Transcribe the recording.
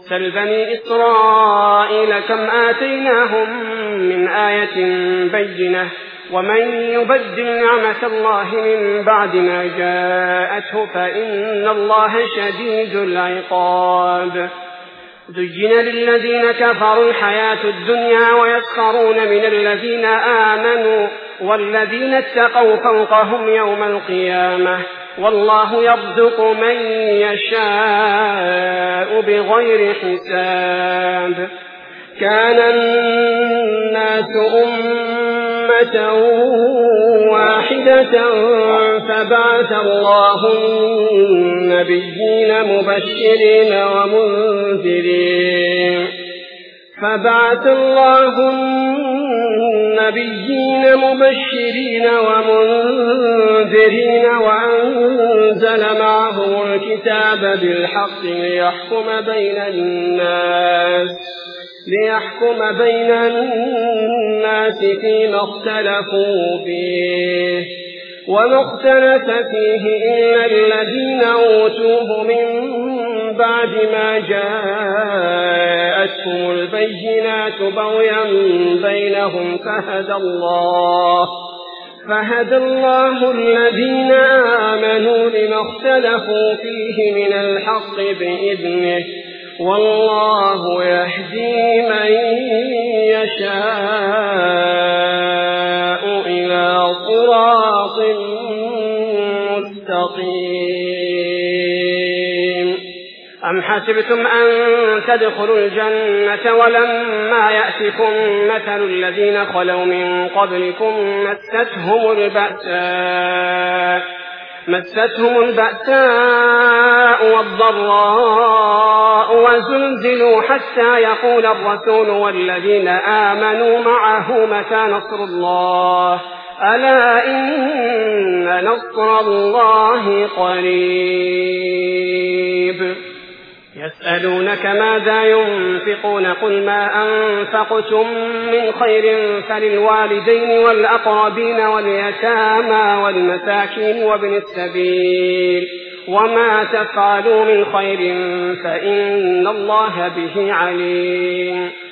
سل بني إسرائيل كم آتيناهم من آية بينة ومن يبدل نعمة الله من بعد ما جاءته فإن الله شديد العقاب. زين للذين كفروا الحياة الدنيا ويسخرون من الذين آمنوا والذين اتقوا فوقهم يوم القيامة والله يرزق من يشاء بغير حساب. كان الناس أمة واحدة فبعث الله النبيين مبشرين ومنذرين وأنزل معهم الكتاب بالحق ليحكم بين الناس فيما اختلفوا فيه وما اختلف فيه إلا الذين أوتوه من بعد ما جاءتهم البينات بغيا بينهم فهدى الله الذين آمنوا لما اختلفوا فيه من الحق بإذنه والله يهدي من يشاء إلى صراط مستقيم. أم حسبتم أن تدخلوا الجنة ولما يأتكم مثل الذين خلوا من قبلكم مستهم البأساء والضراء وزلزلوا حتى يقول الرسول والذين آمنوا معه متى نصر الله ألا إن نصر الله قريب. يسألونك ماذا ينفقون قل ما أنفقتم من خير فللوالدين والأقربين واليتامى والمساكين وابن السبيل وما تفعلوا من خير فإن الله به عليم.